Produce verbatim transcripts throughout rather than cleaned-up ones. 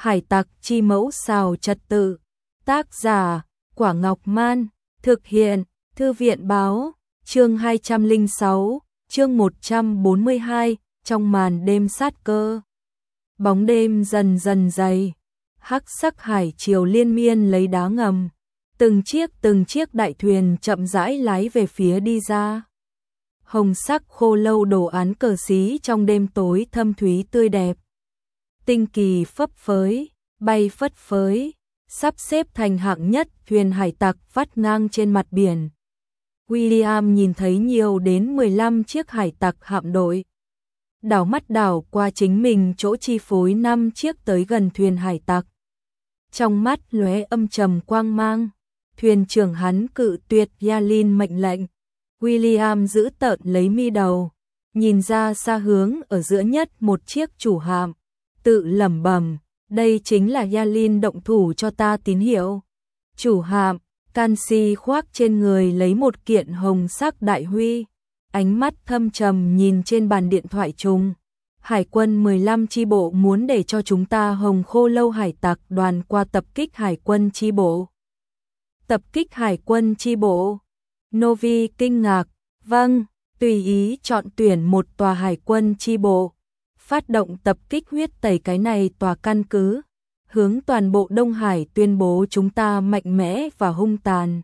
Hải tặc chi mẫu xào trật tự. Tác giả Quả Ngọc Man. Thực hiện Thư viện Báo. Chương hai trăm lẻ sáu, chương một trăm bốn mươi hai. Trong màn đêm sát cơ. Bóng đêm dần dần dày. Hắc sắc hải triều liên miên lấy đá ngầm. Từng chiếc từng chiếc đại thuyền chậm rãi lái về phía đi ra. Hồng sắc khô lâu đồ án cờ xí trong đêm tối thâm thúy tươi đẹp. Tinh kỳ phấp phới, bay phất phới, sắp xếp thành hạng nhất thuyền hải tặc vắt ngang trên mặt biển. William nhìn thấy nhiều đến mười lăm chiếc hải tặc hạm đội. Đảo mắt đảo qua chính mình chỗ chi phối năm chiếc tới gần thuyền hải tặc. Trong mắt lóe âm trầm quang mang, thuyền trưởng hắn cự tuyệt Yalin mệnh lệnh. William giữ tợn lấy mi đầu, nhìn ra xa hướng ở giữa nhất một chiếc chủ hạm, tự lẩm bẩm, đây chính là Yalin động thủ cho ta tín hiệu. Chủ hạm, Canxi khoác trên người lấy một kiện hồng sắc đại huy, ánh mắt thâm trầm nhìn trên bàn điện thoại trùng. Hải quân mười lăm chi bộ muốn để cho chúng ta Hồng Khô Lâu hải tặc đoàn qua tập kích hải quân chi bộ. Tập kích hải quân chi bộ. Novi kinh ngạc, vâng, tùy ý chọn tuyển một tòa hải quân chi bộ. Phát động tập kích huyết tẩy cái này tòa căn cứ. Hướng toàn bộ Đông Hải tuyên bố chúng ta mạnh mẽ và hung tàn.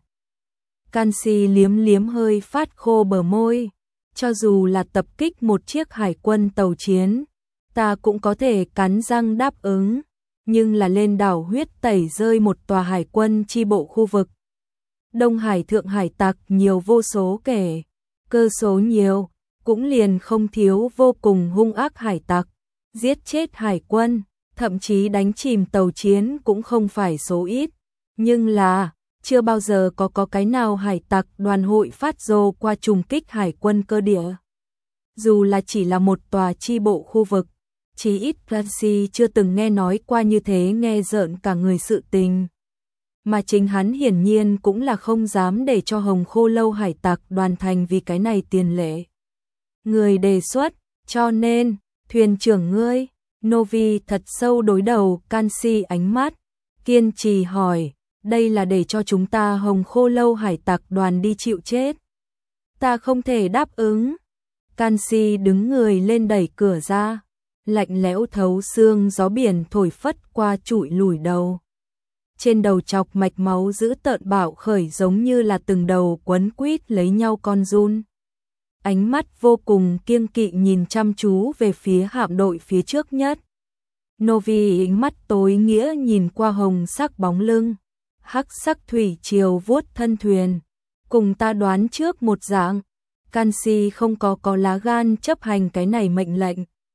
Canxi liếm liếm hơi phát khô bờ môi. Cho dù là tập kích một chiếc hải quân tàu chiến, ta cũng có thể cắn răng đáp ứng. Nhưng là lên đảo huyết tẩy rơi một tòa hải quân chi bộ khu vực. Đông Hải thượng hải tặc nhiều vô số kể, cơ số nhiều, cũng liền không thiếu vô cùng hung ác hải tặc. Giết chết hải quân, thậm chí đánh chìm tàu chiến cũng không phải số ít. Nhưng là, chưa bao giờ có có cái nào hải tặc đoàn hội phát rồ qua trùng kích hải quân cơ địa. Dù là chỉ là một tòa chi bộ khu vực, chí ít Canxi chưa từng nghe nói qua như thế nghe rợn cả người sự tình. Mà chính hắn hiển nhiên cũng là không dám để cho Hồng Khô Lâu hải tặc đoàn thành vì cái này tiền lệ. Người đề xuất, cho nên, thuyền trưởng ngươi, Novi thật sâu đối đầu Canxi ánh mắt, kiên trì hỏi, đây là để cho chúng ta Hồng Khô Lâu hải tặc đoàn đi chịu chết. Ta không thể đáp ứng. Canxi đứng người lên đẩy cửa ra, lạnh lẽo thấu xương gió biển thổi phất qua trụi lùi đầu. Trên đầu chọc mạch máu giữ tợn bạo khởi giống như là từng đầu quấn quýt lấy nhau con giun. Ánh mắt vô cùng kiêng kỵ nhìn chăm chú về phía hạm đội phía trước nhất. Novi ánh mắt tối nghĩa nhìn qua hồng sắc bóng lưng, hắc sắc thủy triều vuốt thân thuyền. Cùng ta đoán trước một dạng, Canxi không có có lá gan chấp hành cái này mệnh lệnh.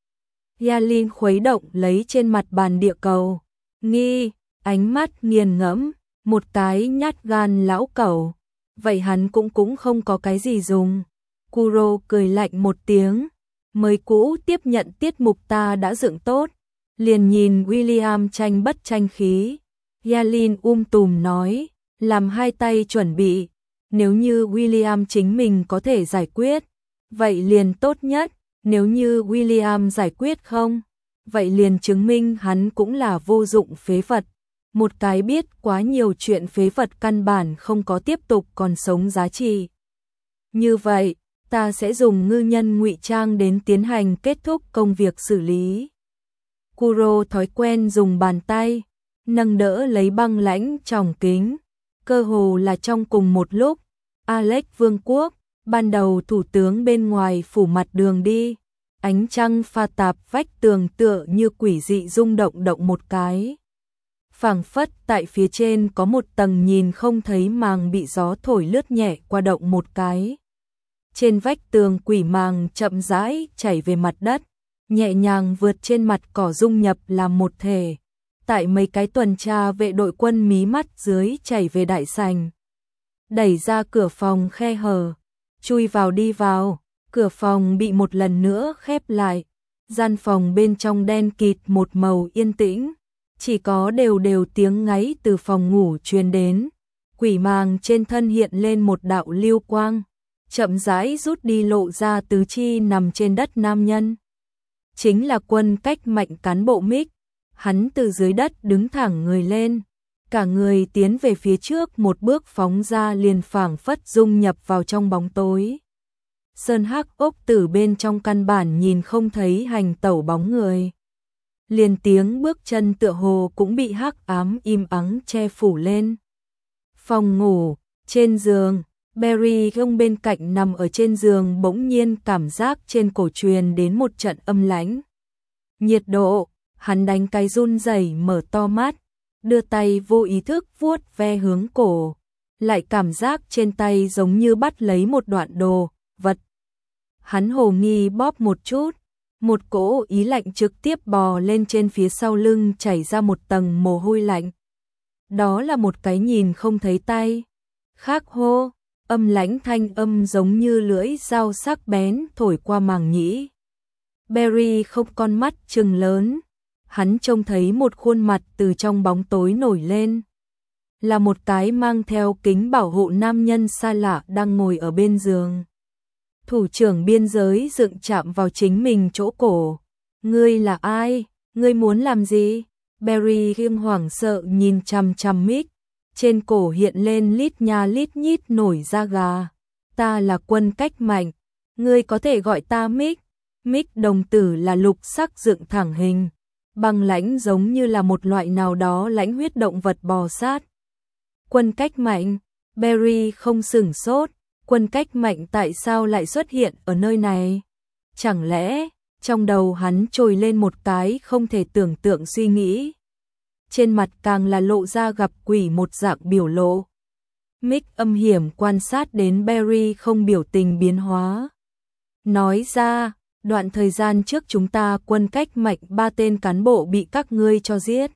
Yalin khuấy động lấy trên mặt bàn địa cầu, nghi, ánh mắt nghiền ngẫm, một cái nhát gan lão cẩu. Vậy hắn cũng cũng không có cái gì dùng. Kuro cười lạnh một tiếng, mới cũ tiếp nhận tiết mục ta đã dựng tốt. Liền nhìn William tranh bất tranh khí. Yalin um tùm nói, làm hai tay chuẩn bị. Nếu như William chính mình có thể giải quyết, vậy liền tốt nhất. Nếu như William giải quyết không, vậy liền chứng minh hắn cũng là vô dụng phế vật. Một cái biết quá nhiều chuyện phế vật căn bản không có tiếp tục còn sống giá trị. Như vậy, ta sẽ dùng ngư nhân ngụy trang đến tiến hành kết thúc công việc xử lý. Kuro thói quen dùng bàn tay, nâng đỡ lấy băng lãnh tròng kính. Cơ hồ là trong cùng một lúc, Alex Vương quốc, ban đầu thủ tướng bên ngoài phủ mặt đường đi. Ánh trăng pha tạp vách tường tựa như quỷ dị rung động động một cái. Phảng phất tại phía trên có một tầng nhìn không thấy màng bị gió thổi lướt nhẹ qua động một cái. Trên vách tường quỷ màng chậm rãi chảy về mặt đất, nhẹ nhàng vượt trên mặt cỏ dung nhập làm một thể. Tại mấy cái tuần tra vệ đội quân mí mắt dưới chảy về đại sảnh. Đẩy ra cửa phòng khe hở, chui vào đi vào, cửa phòng bị một lần nữa khép lại. Gian phòng bên trong đen kịt một màu yên tĩnh, chỉ có đều đều tiếng ngáy từ phòng ngủ truyền đến. Quỷ màng trên thân hiện lên một đạo lưu quang, chậm rãi rút đi lộ ra tứ chi nằm trên đất nam nhân. Chính là quân cách mạnh cán bộ Mick. Hắn từ dưới đất đứng thẳng người lên, cả người tiến về phía trước một bước phóng ra liền phảng phất dung nhập vào trong bóng tối. Sơn hắc ốc từ bên trong căn bản nhìn không thấy hành tẩu bóng người. Liền tiếng bước chân tựa hồ cũng bị hắc ám im ắng che phủ lên. Phòng ngủ, trên giường, Barry gông bên cạnh nằm ở trên giường bỗng nhiên cảm giác trên cổ truyền đến một trận âm lãnh. Nhiệt độ, hắn đánh cái run rẩy mở to mắt, đưa tay vô ý thức vuốt ve hướng cổ, lại cảm giác trên tay giống như bắt lấy một đoạn đồ, vật. Hắn hồ nghi bóp một chút, một cỗ ý lạnh trực tiếp bò lên trên phía sau lưng chảy ra một tầng mồ hôi lạnh. Đó là một cái nhìn không thấy tay. Khắc hô, âm lãnh thanh âm giống như lưỡi dao sắc bén thổi qua màng nhĩ. Barry không con mắt trừng lớn, hắn trông thấy một khuôn mặt từ trong bóng tối nổi lên. Là một cái mang theo kính bảo hộ nam nhân xa lạ đang ngồi ở bên giường. Thủ trưởng biên giới dựng chạm vào chính mình chỗ cổ. Ngươi là ai? Ngươi muốn làm gì? Barry khiêng hoảng sợ nhìn chằm chằm Mick. Trên cổ hiện lên lít nha lít nhít nổi da gà. Ta là Quân Cách Mạnh. Ngươi có thể gọi ta Mick. Mick đồng tử là lục sắc dựng thẳng hình. Băng lãnh giống như là một loại nào đó lãnh huyết động vật bò sát. Quân Cách Mạnh. Barry không sửng sốt. Quân Cách Mạnh tại sao lại xuất hiện ở nơi này? Chẳng lẽ, trong đầu hắn trồi lên một cái không thể tưởng tượng suy nghĩ. Trên mặt càng là lộ ra gặp quỷ một dạng biểu lộ. Mick âm hiểm quan sát đến Barry không biểu tình biến hóa. Nói ra, đoạn thời gian trước chúng ta Quân Cách Mạnh ba tên cán bộ bị các ngươi cho giết.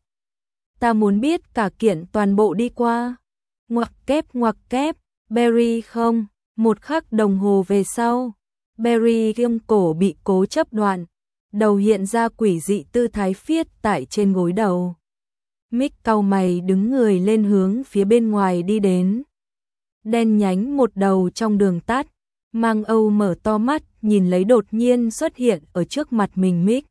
Ta muốn biết cả kiện toàn bộ đi qua. Ngoặc kép ngoặc kép, Barry không. Một khắc đồng hồ về sau, Barry ghiêng cổ bị cố chấp đoạn, đầu hiện ra quỷ dị tư thái phiết tại trên gối đầu. Mick cau mày đứng người lên hướng phía bên ngoài đi đến. Đen nhánh một đầu trong đường tắt, Mang Âu mở to mắt nhìn lấy đột nhiên xuất hiện ở trước mặt mình Mick.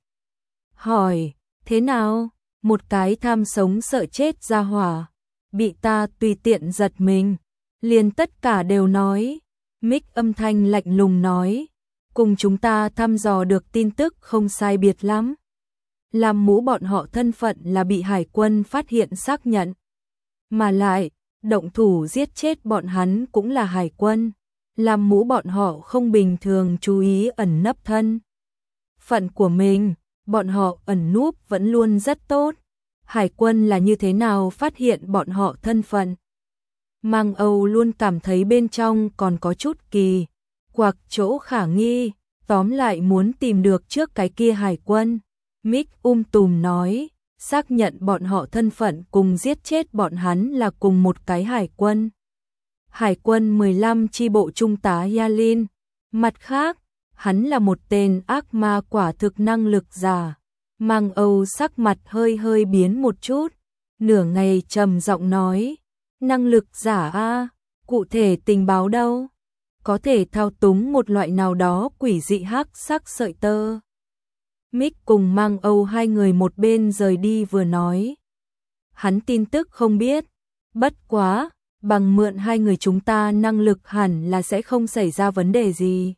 Hỏi, thế nào? Một cái tham sống sợ chết ra hỏa, bị ta tùy tiện giật mình, liền tất cả đều nói. Mick âm thanh lạnh lùng nói, cùng chúng ta thăm dò được tin tức không sai biệt lắm. Làm mũ bọn họ thân phận là bị hải quân phát hiện xác nhận. Mà lại, động thủ giết chết bọn hắn cũng là hải quân. Làm mũ bọn họ không bình thường chú ý ẩn nấp thân phận của mình, bọn họ ẩn núp vẫn luôn rất tốt. Hải quân là như thế nào phát hiện bọn họ thân phận? Mang Âu luôn cảm thấy bên trong còn có chút kỳ quặc chỗ khả nghi, tóm lại muốn tìm được trước cái kia hải quân. Mick um tùm nói, xác nhận bọn họ thân phận cùng giết chết bọn hắn là cùng một cái hải quân. Hải quân mười lăm chi bộ trung tá Yalin. Mặt khác, hắn là một tên ác ma quả thực năng lực giả. Mang Âu sắc mặt hơi hơi biến một chút, nửa ngày trầm giọng nói, năng lực giả a, cụ thể tình báo đâu? Có thể thao túng một loại nào đó quỷ dị hắc sắc sợi tơ. Mick cùng Mang Âu hai người một bên rời đi vừa nói. Hắn tin tức không biết, bất quá, bằng mượn hai người chúng ta năng lực hẳn là sẽ không xảy ra vấn đề gì.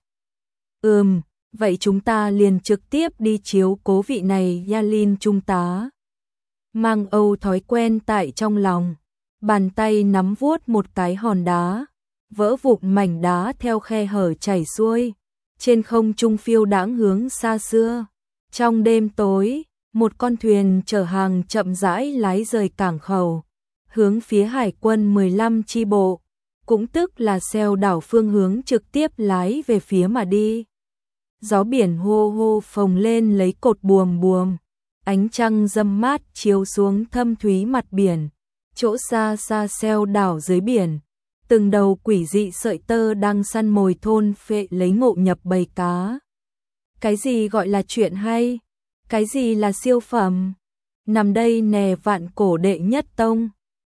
Ừm, vậy chúng ta liền trực tiếp đi chiếu cố vị này Yalin trung tá. Mang Âu thói quen tại trong lòng, bàn tay nắm vuốt một cái hòn đá, vỡ vụn mảnh đá theo khe hở chảy xuôi, trên không trung phiêu đãng hướng xa xưa. Trong đêm tối, một con thuyền chở hàng chậm rãi lái rời cảng khẩu, hướng phía hải quân mười lăm chi bộ, cũng tức là xeo đảo phương hướng trực tiếp lái về phía mà đi. Gió biển hô hô phồng lên lấy cột buồm buồm, ánh trăng râm mát chiếu xuống thâm thúy mặt biển, chỗ xa xa xeo đảo dưới biển, từng đầu quỷ dị sợi tơ đang săn mồi thôn phệ lấy ngộ nhập bầy cá. Cái gì gọi là chuyện hay? Cái gì là siêu phẩm? Nằm đây nè vạn cổ đệ nhất tông.